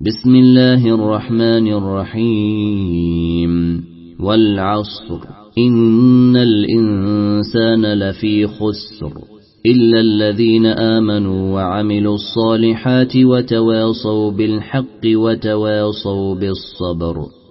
بسم الله الرحمن الرحيم والعصر إن الإنسان لفي خسر إلا الذين آمنوا وعملوا الصالحات وتواصوا بالحق وتواصوا بالصبر.